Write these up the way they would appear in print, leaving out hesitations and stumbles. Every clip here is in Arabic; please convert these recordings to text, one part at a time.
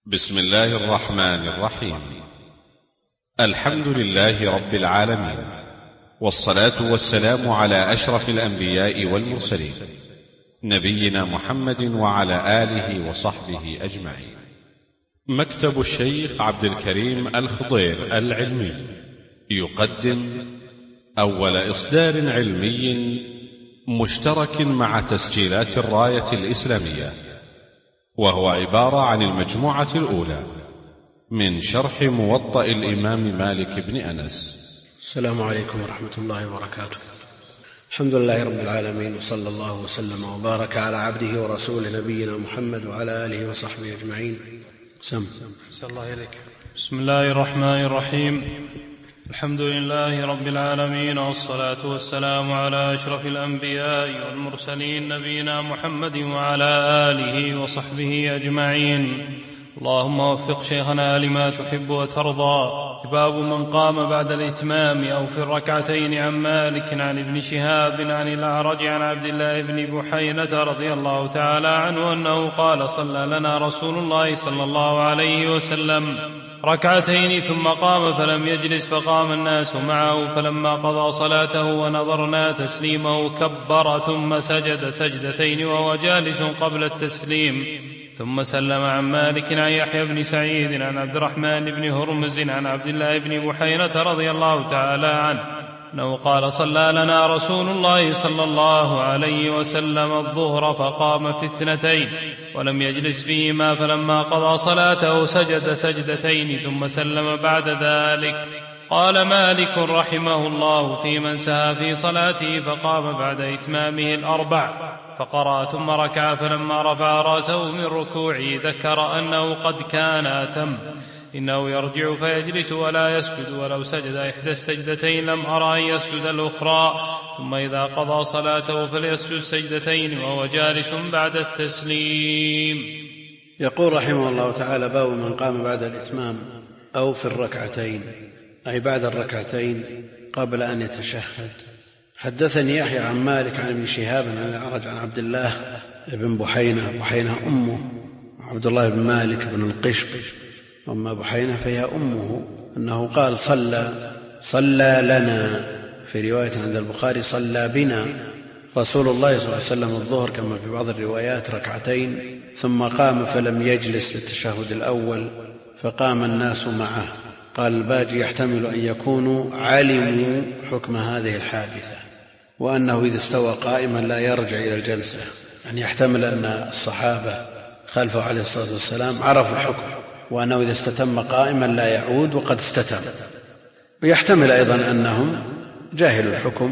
بسم الله الرحمن الرحيم. الحمد لله رب العالمين، والصلاة والسلام على أشرف الأنبياء والمرسلين، نبينا محمد وعلى آله وصحبه أجمعين. مكتب الشيخ عبد الكريم الخضير العلمي يقدم أول إصدار علمي مشترك مع تسجيلات الراية الإسلامية، وهو عبارة عن المجموعة الأولى من شرح موطأ الإمام مالك بن أنس. السلام عليكم ورحمة الله وبركاته. الحمد لله رب العالمين، وصلى الله وسلم وبارك على عبده ورسوله نبينا محمد وعلى آله وصحبه أجمعين. أحسن الله إليك. بسم الله الرحمن الرحيم. الحمد لله رب العالمين، والصلاة والسلام على أشرف الأنبياء والمرسلين نبينا محمد وعلى آله وصحبه أجمعين. اللهم وفق شيخنا لما تحب وترضى. باب من قام بعد الإتمام أو في الركعتين، عن مالك عن ابن شهاب عن الأعرج عن عبد الله بن بحينة رضي الله تعالى عنه أنه قال: صلى لنا رسول الله صلى الله عليه وسلم ركعتين ثم قام فلم يجلس، فقام الناس معه، فلما قضى صلاته ونظرنا تسليمه كبر ثم سجد سجدتين وهو جالس قبل التسليم، ثم سلم. عن مالك عن يحيى بن سعيد عن عبد الرحمن بن هرمز عن عبد الله بن بحينة رضي الله تعالى عنه أنه قال: صلى لنا رسول الله صلى الله عليه وسلم الظهر فقام في اثنتين ولم يجلس فيهما، فلما قضى صلاته سجد سجدتين ثم سلم بعد ذلك. قال مالك رحمه الله: في من سهى في صلاته فقام بعد إتمامه الأربع فقرأ ثم ركع، فلما رفع رأسه من ركوعه ذكر أنه قد كان أتم، إنه يرجع فيجلس ولا يسجد، ولو سجد إحدى السجدتين لم أرى أن يسجد الأخرى، ثم إذا قضى صلاته فليسجد سجدتين وهو جالس بعد التسليم. يقول رحمه الله تعالى: باب من قام بعد الإتمام أو في الركعتين، أي بعد الركعتين قبل أن يتشهد. حدثني يحيى عن مالك عن ابن شهاب عن الأعرج عن عبد الله بن بحينة أمه عبد الله بن مالك بن القشق، وأما بحينة فهي أمه، أنه قال: صلى لنا، في رواية عند البخاري صلى بنا رسول الله صلى الله عليه وسلم الظهر، كما في بعض الروايات ركعتين، ثم قام فلم يجلس للتشهد الأول فقام الناس معه. قال الباجي: يحتمل أن يكونوا علموا حكم هذه الحادثة، وأنه إذا استوى قائما لا يرجع إلى الجلسة، يعني يحتمل أن الصحابة خلفه عليه الصلاة والسلام عرفوا الحكم، وأنه إذا استتم قائما لا يعود وقد استتم. ويحتمل أيضا أنهم جاهلوا الحكم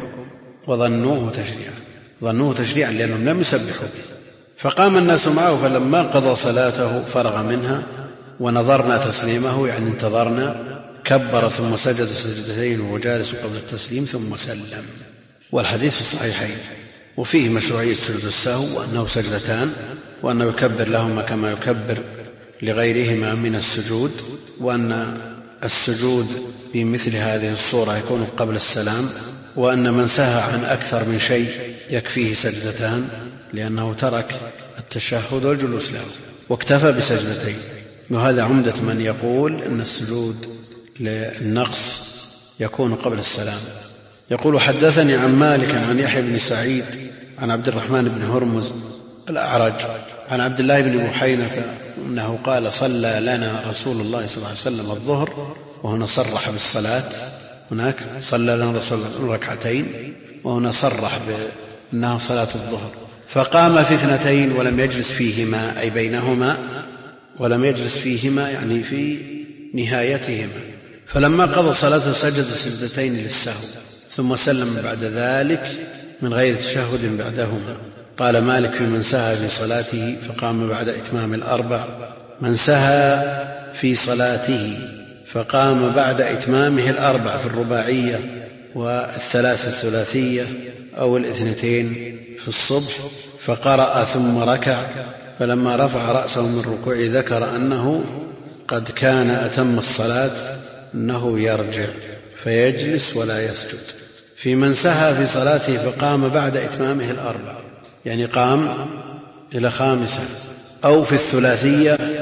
وظنوه تشريعا لأنهم لم يسبحوا به. فقام الناس معه، فلما قضى صلاته فرغ منها ونظرنا تسليمه، يعني انتظرنا، كبر ثم سجد سجدتين وهو جالس قبل التسليم ثم سلم. والحديث في الصحيحين، وفيه مشروعية سجود السهو، وأنه سجدتان، وأنه يكبر لهما كما يكبر لغيرهما من السجود، وأن السجود في مثل هذه الصورة يكون قبل السلام، وأن من سهى عن أكثر من شيء يكفيه سجدتان لأنه ترك التشهد والجلوس له واكتفى بسجدتين. وهذا عمدة من يقول أن السجود للنقص يكون قبل السلام. يقول: حدثني عن مالك عن يحيى بن سعيد عن عبد الرحمن بن هرمز الأعرج عن عبد الله بن بحينة أنه قال: صلى لنا رسول الله صلى الله عليه وسلم الظهر، وهنا صرح بالصلاة، هناك صلى لنا رسول الله ركعتين، وهنا صرح بأنها صلاة الظهر، فقام في اثنتين ولم يجلس فيهما، أي بينهما، ولم يجلس فيهما يعني في نهايتهما. فلما قضى صلاته سجد سجدتين للسهو ثم سلم بعد ذلك من غير تشهد بعدهما. قال مالك: في من سهى في صلاته فقام بعد إتمام الأربع. من سهى في صلاته فقام بعد إتمامه الأربع في الرباعية، والثلاث في الثلاثية، أو الاثنتين في الصبح، فقرأ ثم ركع، فلما رفع رأسه من ركوعه ذكر أنه قد كان أتم الصلاة، أنه يرجع فيجلس ولا يسجد. في من سهى في صلاته فقام بعد إتمامه الأربع، يعني قام إلى خامسة، أو في الثلاثية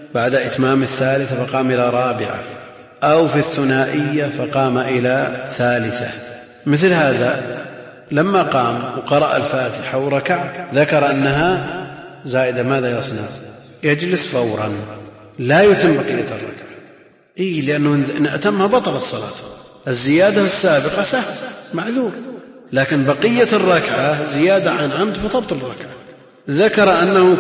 بعد إتمام الثالثة فقام إلى رابعة، أو في الثنائية فقام إلى ثالثة. مثل هذا لما قام وقرأ الفاتحة وركع ذكر أنها زائدة، ماذا يصنع؟ يجلس فورا، لا يتم بقية الركعة، لأنه إن أتمها بطل الصلاة. الزيادة السابقة سهل معذور، لكن بقية الركعة زيادة عن عمد فتبطل الركعة. ذكر أنه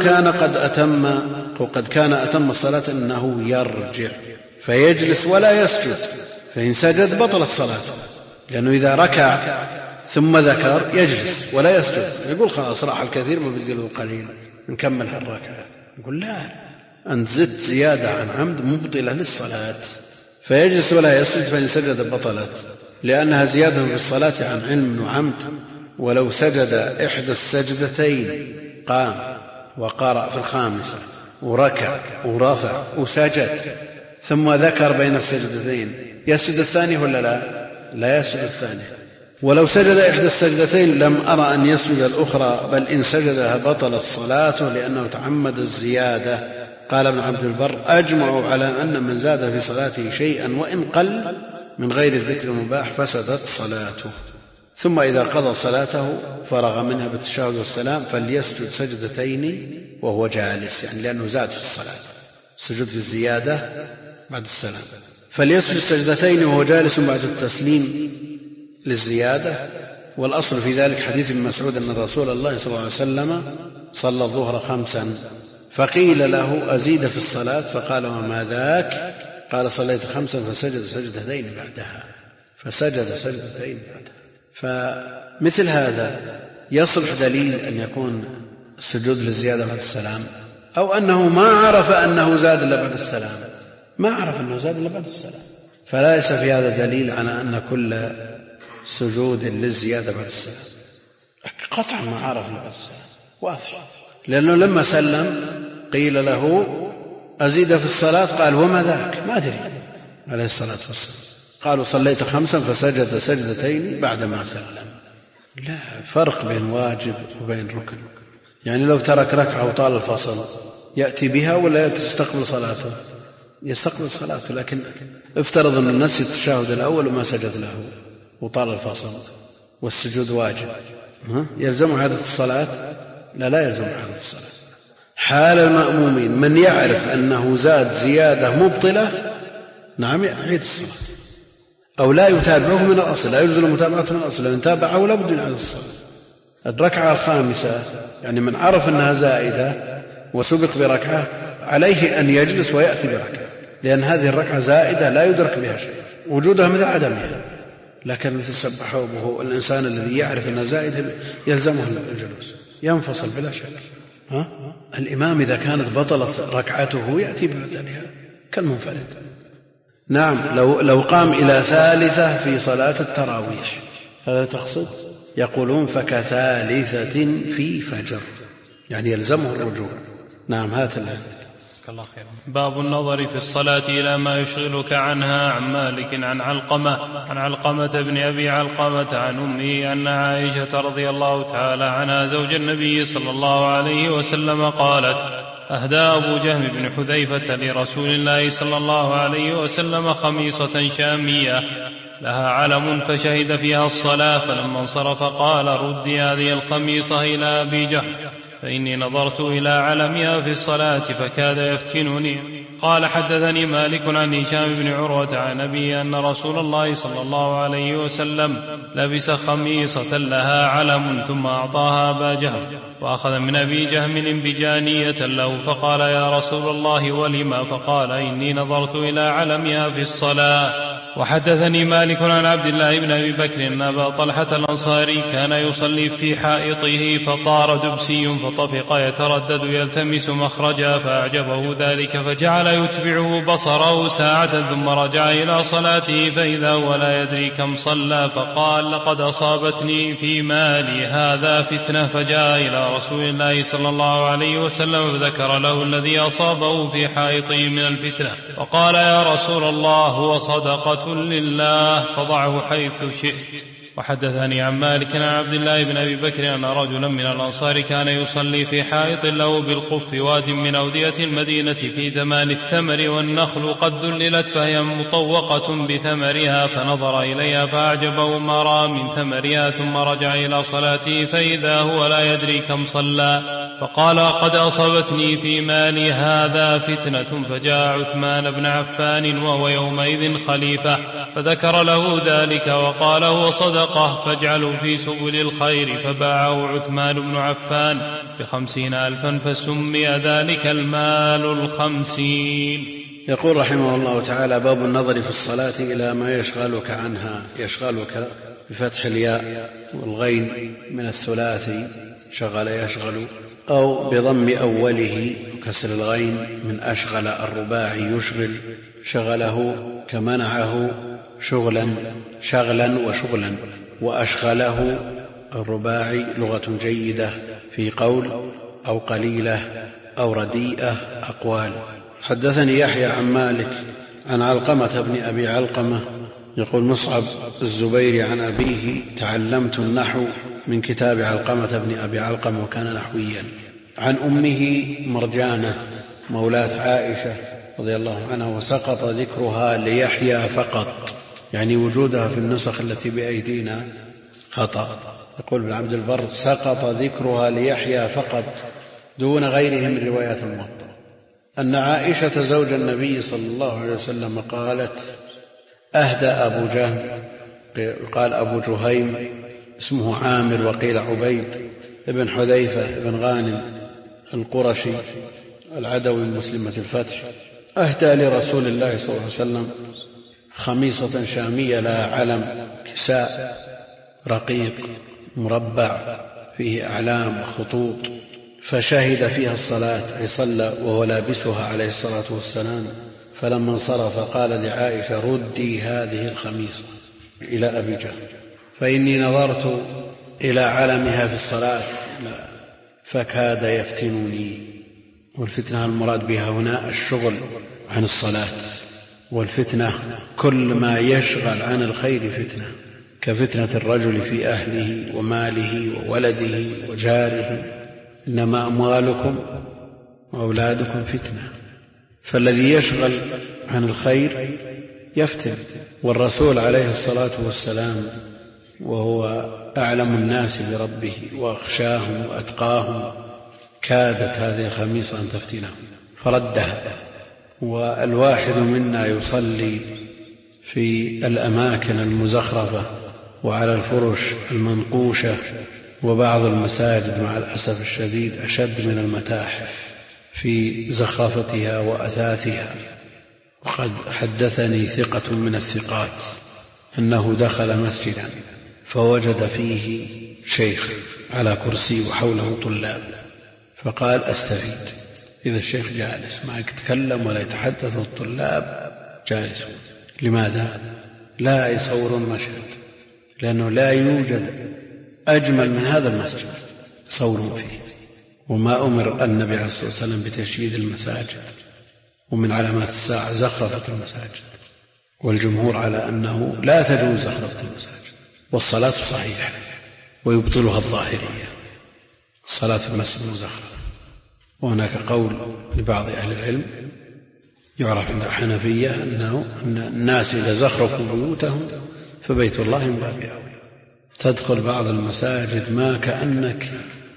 قد كان أتم الصلاة أنه يرجع فيجلس ولا يسجد، فإن سجد بطل الصلاة، لأنه إذا ركع ثم ذكر يجلس ولا يسجد يقول خلاص راح الكثير ما بيزيله القليل نكمل الركعة. يقول لا، أنت زدت زيادة عن عمد مبطلة للصلاة، فيجلس ولا يسجد، فإن سجد بطلت، لأنها زيادة في الصلاة عن علم وعمد. ولو سجد إحدى السجدتين قام وقرأ في الخامسة وركع ورفع وسجد ثم ذكر بين السجدتين، يسجد الثاني ولا لا يسجد الثاني. ولو سجد إحدى السجدتين لم أرى أن يسجد الأخرى، بل إن سجدها بطلت صلاته لأنه تعمد الزيادة. قال ابن عبد البر: أجمعوا على أن من زاد في صلاته شيئا وإن قل من غير الذكر المباح فسدت صلاته. ثم إذا قضى صلاته فرغ منها بالتشهد والسلام فليسجد سجدتين وهو جالس، يعني لأنه زاد في الصلاة، سجود في الزيادة بعد السلام، فليسجد سجدتين وهو جالس بعد التسليم للزيادة. والأصل في ذلك حديث ابن مسعود أن رسول الله صلى الله عليه وسلم صلى الظهر 5، فقيل له: أزيد في الصلاة؟ فقال: وما ذاك؟ قال: صليت 5 فسجد سجدتين بعدها، فسجد سجدتين بعدها. فمثل هذا يصلح دليل أن يكون السجود للزيادة بعد السلام، أو أنه ما عرف أنه زاد إلا بعد السلام، ما عرف أنه زاد إلا بعد السلام، فليس في هذا دليل على أن كل سجود للزيادة بعد السلام. قطعا ما عرف إلا بعد السلام، واضح، لأنه لما سلم قيل له: أزيد في الصلاة؟ قال: وما ذاك؟ ما أدري، عليه الصلاة والسلام. قالوا: صليت 5 فسجد سجدتين بعدما سلم. لا فرق بين واجب وبين ركن، يعني لو ترك ركعة وطال الفصل يأتي بها ولا يستقبل صلاته؟ يستقبل صلاته، لكن افترض أن الناس التشهد الأول وما سجد له وطال الفصل والسجود واجب، يلزم عادة الصلاة؟ لا يلزم عادة الصلاة. حال المأمومين من يعرف أنه زاد زيادة مبطلة نعم يعيد الصلاة، أو لا يتابعه من الأصل، لا يجوز متابعته من الأصل، لأن تابعه لا بد من عدد الصلاة. الركعة 5 يعني من عرف أنها زائدة وسبق بركعة عليه أن يجلس ويأتي بركعة، لأن هذه الركعة زائدة لا يدرك بها شيء، وجودها مثل عدمها. لكن مثل سبحه وهو الإنسان الذي يعرف أنها زائدة يلزمه الجلوس، ينفصل بلا شك. الإمام إذا كانت بطلت ركعته يأتي ببدلها كالمنفرد. نعم، لو قام إلى 3 في صلاة التراويح، هذا تقصد؟ يقولون فكثالثة في فجر، يعني يلزمه الرجوع. نعم، هات الله. الله خير. باب النظر في الصلاة إلى ما يشغلك عنها. عن مالك عن علقمة بن أبي علقمة عن أمه أن عائشة رضي الله تعالى عنها زوج النبي صلى الله عليه وسلم قالت: أهدى أبو جهم بن حذيفة لرسول الله صلى الله عليه وسلم خميصة شامية لها علم فشهد فيها الصلاة، فلما انصرف قال: ردي هذه الخميصة إلى أبي جهم فإني نظرت إلى علمها في الصلاة فكاد يفتنني. قال: حدثني مالك عن هشام بن عروة عن أبي أن رسول الله صلى الله عليه وسلم لبس خميصة لها علم ثم أعطاها أبا جهم، وأخذ من أبي جهم انبجانية له، فقال: يا رسول الله ولما؟ فقال: إني نظرت إلى علمها في الصلاة. وحدثني مالك عن عبد الله بن أبي بكر أن أبا طلحة الأنصاري كان يصلي في حائطه فطار دبسي فطفق يتردد يلتمس مخرجا، فأعجبه ذلك فجعل يتبعه بصره ساعة ثم رجع إلى صلاته فإذا هو لا يدري كم صلى، فقال: لقد أصابتني في مالي هذا فتنة. فجاء إلى رسول الله صلى الله عليه وسلم فذكر له الذي أصابه في حائطه من الفتنة، وقال: يا رسول الله، هو صدقة لله فضعه حيث شئت. وحدثني عن مالك عن عبد الله بن أبي بكر أن رجلا من الأنصار كان يصلي في حائط له بالقف واد من أودية المدينة في زمان الثمر والنخل قد ذللت فهي مطوقة بثمرها، فنظر إليها فأعجبه ما رأى من ثمرها، ثم رجع إلى صلاته فإذا هو لا يدري كم صلى، فقال قد أصابتني في مالي هذا فتنة. فجاء عثمان بن عفان وهو يومئذ خليفة فذكر له ذلك وقال هو صدقة فاجعله في سبل الخير، فباعه عثمان بن عفان ب50,000 فسمي ذلك المال 50. يقول رحمه الله تعالى: باب النظر في الصلاة إلى ما يشغلك عنها. يشغلك بفتح الياء والغين من الثلاثي شغل يشغل، أو بضم أوله وكسر الغين من أشغل الرباعي يشغل، شغله كمنعه شغلا وشغلا، وأشغله الرباعي لغة جيدة في قول أو قليلة أو رديئة أقوال. حدثني يحيى عن مالك عن علقمة بن أبي علقمة يقول مصعب الزبيري عن أبيه: تعلمت النحو من كتاب علقمة بن أبي علقمة وكان نحويا. عن أمه مرجانة مولاة عائشة رضي الله عنها، وسقط ذكرها ليحيى فقط، يعني وجودها في النسخ التي بأيدينا خطأ. يقول ابن عبد البر: سقط ذكرها ليحيى فقط دون غيره من روايات الموطأ. أن عائشة زوج النبي صلى الله عليه وسلم قالت: أهدى أبو جهم، قال أبو جهيم اسمه عامر وقيل عبيد ابن حذيفة ابن غانم القرشي العدوي مسلمة الفتح، أهدى لرسول الله صلى الله عليه وسلم خميصة شامية لها علم كساء رقيق مربع فيه أعلام وخطوط، فشهد فيها الصلاة أي صلى وهو لابسها عليه الصلاة والسلام. فلما انصرف قال لعائشة: ردي هذه الخميصة إلى أبي جهل فإني نظرت إلى علمها في الصلاة فكاد يفتنني. والفتنة المراد بها هنا الشغل عن الصلاة، والفتنة كل ما يشغل عن الخير فتنة، كفتنة الرجل في أهله وماله وولده وجاره، إنما أموالكم وأولادكم فتنة. فالذي يشغل عن الخير يفتن. والرسول عليه الصلاة والسلام وهو أعلم الناس بربه وأخشاهم وأتقاهم كادت هذه الخميصة أن تفتنه فردها. والواحد منا يصلي في الأماكن المزخرفة وعلى الفرش المنقوشة، وبعض المساجد مع الأسف الشديد أشد من المتاحف في زخرفتها وأثاثها. وقد حدثني ثقة من الثقات أنه دخل مسجدا فوجد فيه شيخ على كرسي وحوله طلاب، فقال: أستفيد. إذا الشيخ جالس ما يتكلم ولا يتحدث والطلاب جالسون، لماذا؟ لا يصورون مشهد، لأنه لا يوجد أجمل من هذا المسجد يصورون فيه. وما أمر النبي عليه الصلاة والسلام بتشييد المساجد، ومن علامات الساعة زخرفة المساجد، والجمهور على أنه لا تجوز زخرفة المساجد، والصلاة صحيحة ويبطلها الظاهرية، الصلاة في المسجد مزخرفة. وهناك قول لبعض أهل العلم يعرف عند الحنفية أن الناس إذا زخرفوا بيوتهم فبيت الله من باب أولى. تدخل بعض المساجد ما كأنك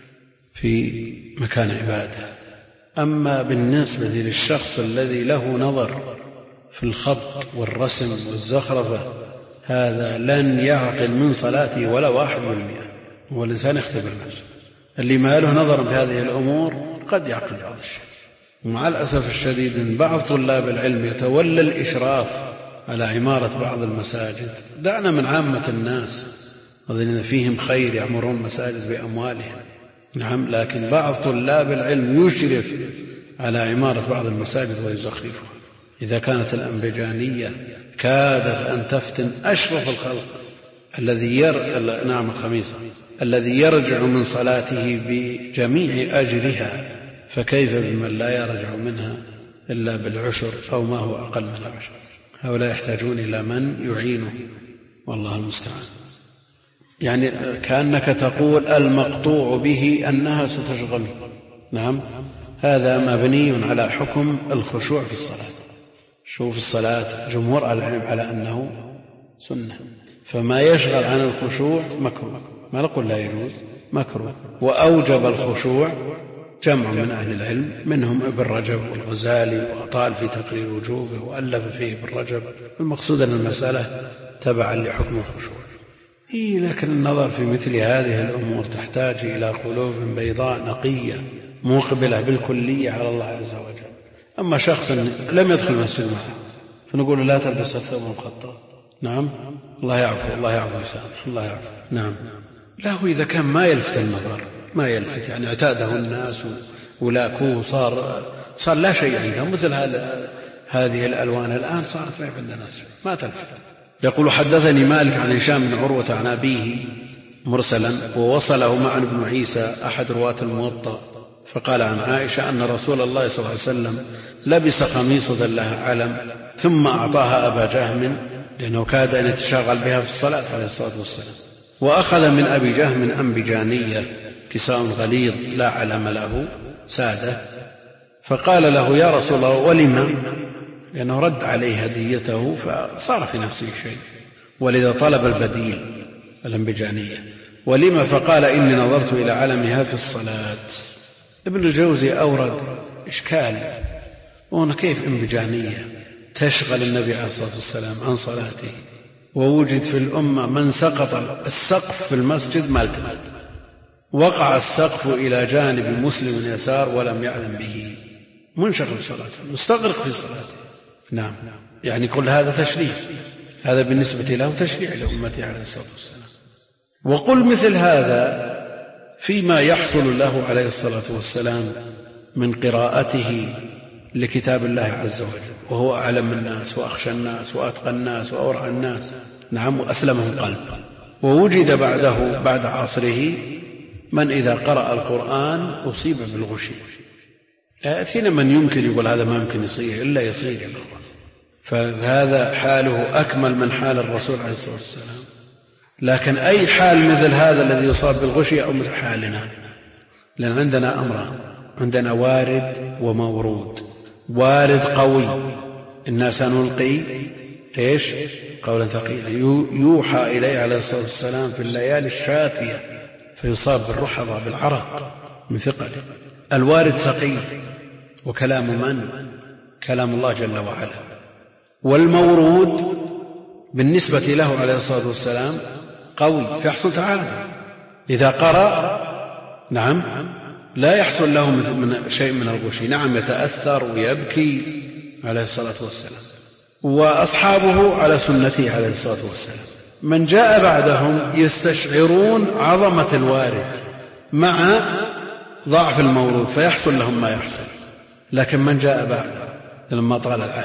في مكان عبادة. أما بالنسبة للشخص الذي له نظر في الخط والرسم والزخرفة، هذا لن يعقل من صلاته ولا 1%. والإنسان يختبر نفسه. اللي ما له نظر بهذه الأمور قد يعقل بعض الشيء. ومع الأسف الشديد من بعض طلاب العلم يتولى الإشراف على عمارة بعض المساجد. دعنا من عامة الناس الذين فيهم خير يعمرون مساجد بأموالهم، نعم، لكن بعض طلاب العلم يشرف على عمارة بعض المساجد ويزخرفها. إذا كانت الأنبجانية كادت أن تفتن أشرف الخلق الذي يرجع من صلاته بجميع أجرها، فكيف بمن لا يرجع منها إلا بالعشر أو ما هو أقل من العشر؟ هؤلاء يحتاجون إلى من يعينه، والله المستعان. يعني كأنك تقول المقطوع به أنها ستشغل. نعم، هذا مبني على حكم الخشوع في الصلاة. شوف الصلاة جمهور العلم على أنه سنة، فما يشغل عن الخشوع مكروه، ما نقول لا يجوز، مكروه. وأوجب الخشوع جمع من أهل العلم، منهم ابن رجب والغزالي، وأطال في تقرير وجوبه وألف فيه ابن رجب. المقصود أن المسألة تبعا لحكم الخشوع. لكن النظر في مثل هذه الأمور تحتاج إلى قلوب بيضاء نقية مقبلة بالكلية على الله عز وجل. أما شخص لم يدخل المسجد معه فنقول لا تلبس الثوب المخطط، نعم، الله يعفو، الله يعفو يسامح، الله يعفو، نعم، له إذا كان ما يلفت النظر، ما يلفت، يعني اعتاده الناس ولاكوه، صار لا شيء عندهم. مثل هذه الألوان الآن صارت ما عند الناس، ما تلفت. يقول حدثني مالك عن هشام بن عروة عن أبيه مرسلا، ووصله مع ابن عيسى أحد رواة الموطأ، فقال عن عائشة أن رسول الله صلى الله عليه وسلم لبس قميصة لها علم ثم أعطاها أبا جهم، لأنه كاد أن يتشاغل بها في الصلاة عليه الصلاة والسلام، وأخذ من أبي جهم أنبجانية كساء غليظ لا علم له سادة، فقال له يا رسول الله ولما؟ لأنه رد عليه هديته فصار في نفسه شيء، ولذا طلب البديل الأنبجانية. ولما؟ فقال إني نظرت إلى علمها في الصلاة. ابن الجوزي أورد إشكال، هنا كيف أنبجانية تشغل النبي عليه الصلاة والسلام عن صلاته، ووجد في الأمة من سقط السقف في المسجد ما التمت، وقع السقف إلى جانب مسلم يسار ولم يعلم به، منشغل صلاته، مستغرق في صلاته. نعم، يعني كل هذا تشريع، هذا بالنسبة له تشريع لأمته عليه الصلاة والسلام. وقل مثل هذا فيما يحصل له عليه الصلاة والسلام من قراءته لكتاب الله عز وجل، وهو أعلم الناس وأخشى الناس وأتقى الناس وأورع الناس، نعم، وأسلمهم قلب. ووجد بعده بعد عصره من إذا قرأ القرآن أصيب بالغشي. يأتينا من يمكن يقول هذا ما يمكن يصير، إلا يصير يا أخوان، فهذا حاله أكمل من حال الرسول عليه الصلاة والسلام. لكن أي حال مثل هذا الذي يصاب بالغشي أو مثل حالنا، لأن عندنا أمران، عندنا وارد ومورود. وارد قوي، إنا سنلقي إيش قولا ثقيلا، يوحى إليه عليه الصلاة والسلام في الليالي الشاتية فيصاب بالرحضة بالعرق من ثقله. الوارد ثقيل، وكلام من؟ كلام الله جل وعلا. والمورود بالنسبة له عليه الصلاة والسلام قوي فيحصل تعالى، إذا قرأ نعم لا يحصل له من شيء من الغشي، نعم، يتأثر ويبكي عليه الصلاة والسلام، وأصحابه على سنته عليه الصلاة والسلام. من جاء بعدهم يستشعرون عظمة الوارد مع ضعف المورود فيحصل لهم ما يحصل. لكن من جاء بعده لما طال العهد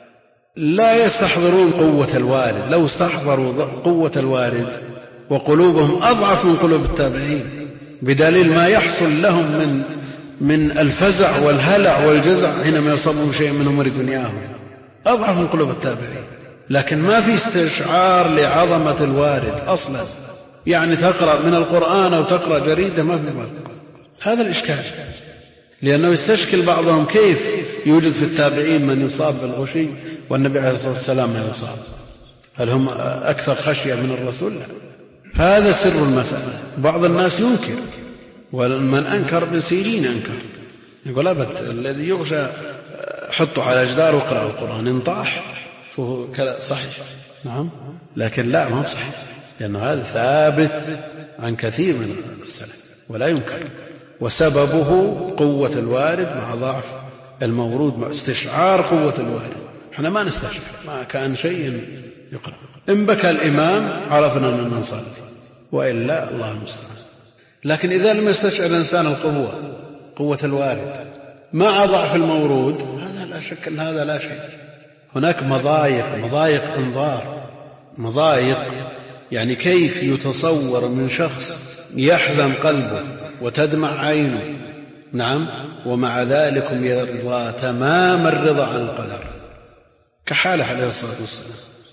لا يستحضرون قوة الوارد، لو استحضروا قوة الوارد وقلوبهم أضعف من قلوب التابعين، بدليل ما يحصل لهم من الفزع والهلع والجزع حينما يصابون شيء من أمور دنياهم، أضعف من قلوب التابعين. لكن ما في استشعار لعظمة الوارد أصلا، يعني تقرأ من القرآن أو تقرأ جريدة ما في فرق. هذا الإشكال، لأنه يستشكل بعضهم كيف يوجد في التابعين من يصاب بالغشي والنبي عليه الصلاة والسلام لا يصاب، هل هم أكثر خشية من الرسول؟ لا. هذا سر المسألة. بعض الناس ينكر، ومن أنكر ابن سيرين أنكر، يقول أبد الذي يغشى حطه على جدار وقرأ القرآن انطاح، فهو صحيح، نعم، لكن لا، ما هو صحيح، لأنه هذا ثابت عن كثير من السلف ولا ينكر، وسببه قوة الوارد مع ضعف المورود، مع استشعار قوة الوارد. احنا ما نستشعر، ما كان شيء يقرأ، إن بكى الإمام عرفنا أننا نصلي، وإلا الله المستعان. لكن إذا لم يستشعر الإنسان قوة الوارد مع ضعف المورود، هذا لا شك أن هذا لا شيء. هناك مضايق انظار، مضايق، يعني كيف يتصور من شخص يحزن قلبه وتدمع عينه، نعم، ومع ذلك يرضى تمام الرضا عن القدر، كحاله عليه الصلاة والسلام.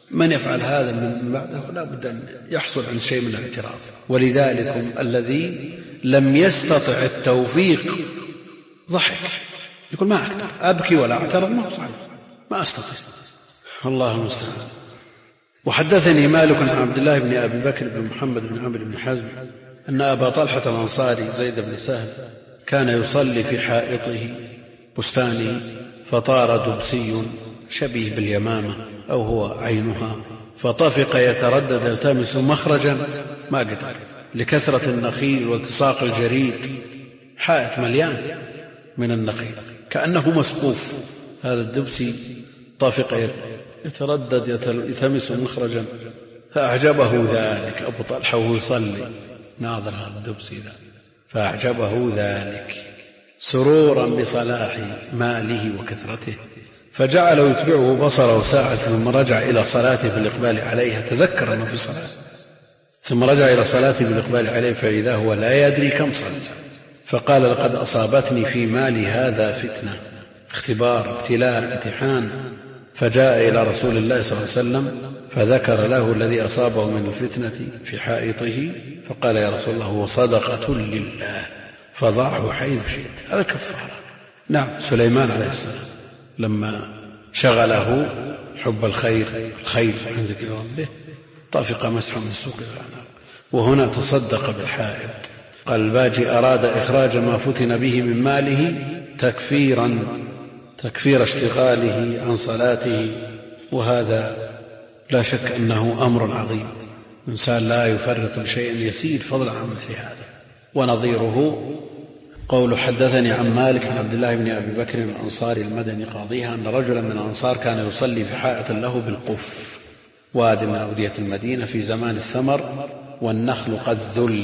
من يفعل هذا من بعده لا بد أن يحصل عن شيء من الاعتراض. ولذلك الذي لم يستطع التوفيق ضحك، يقول ما أقدر أبكي ولا أعترض، ما أستطيع، الله المستعان. وحدثني مالك عن عبد الله بن أبي بكر بن محمد بن عمرو بن حزم أن أبا طلحة الأنصاري زيد بن سهل كان يصلي في حائطه بستانه فطار دبسي شبيه باليمامة أو هو عينها، فطفق يتردد يلتمس مخرجا ما قدر لكثرة النخيل والتصاق الجريد، حائط مليان من النخيل كأنه مسقوف. هذا الدبسي طفق يتردد يلتمس مخرجا، فأعجبه ذلك أبو طلحة وهو يصلي ناظر هذا الدبسي ذلك، فأعجبه ذلك سرورا بصلاح ماله وكثرته، فجعل يتبعه بصره ساعة ثم رجع إلى صلاته بالإقبال عليها، تذكر أنه في صلاة، ثم رجع إلى صلاته بالإقبال عليه فإذا هو لا يدري كم صلى، فقال لقد أصابتني في مالي هذا فتنة، اختبار، ابتلاء، امتحان. فجاء إلى رسول الله صلى الله عليه وسلم فذكر له الذي أصابه من الفتنة في حائطه، فقال يا رسول الله هو صدقة لله فضعه حيث شئت. هذا كفارة. نعم، سليمان عليه السلام لما شغله حب الخير عن ذكر ربه طفق مسح من السوق والعناق. وهنا تصدق بالحائط. قال الباجي أراد إخراج ما فتن به من ماله تكفير اشتغاله عن صلاته، وهذا لا شك أنه أمر عظيم، الإنسان لا يفرط بشيء يسير فضلا عن مثل هذا. ونظيره قول حدثني عن مالك عن عبد الله بن أبي بكر الأنصاري المدني قاضيها أن رجلا من الأنصار كان يصلي في حائط له بالقف، واد من أودية المدينة، في زمان الثمر والنخل قد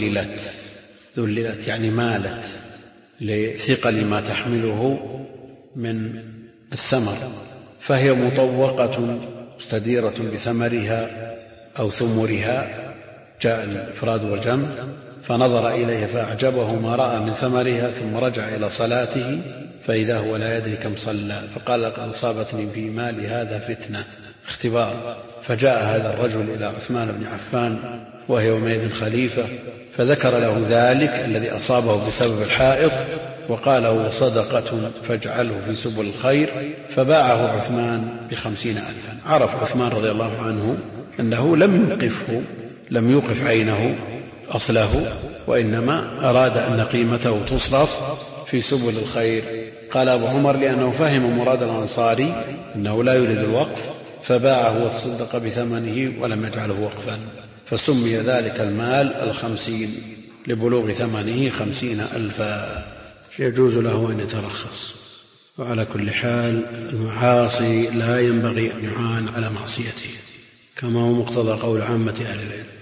ذللت يعني مالت لثقل ما تحمله من الثمر، فهي مطوقة مستديرة بثمرها أو ثمرها، جاء الإفراد والجمع، فنظر إليها فأعجبه ما رأى من ثمرها، ثم رجع إلى صلاته فإذا هو لا يدري كم صلى، فقال لقد أصابتني في مالي هذا فتنة، اختبار. فجاء هذا الرجل إلى عثمان بن عفان وهي يومئذ خليفة، فذكر له ذلك الذي أصابه بسبب الحائط، وقال هو صدقة فاجعله في سبل الخير، فباعه عثمان ب50,000. عرف عثمان رضي الله عنه أنه لم يوقف عينه أصله، وإنما أراد أن قيمته تصرف في سبل الخير. قال أبو عمر لأنه فهم مراد الأنصاري أنه لا يريد الوقف، فباعه وتصدق بثمنه ولم يجعله وقفا، فسمي ذلك المال 50 لبلوغ ثمنه 50,000. يجوز له أن يترخص. وعلى كل حال المعاصي لا ينبغي أن يعان على معصيته، كما هو مقتضى قول عامة أهل العلم.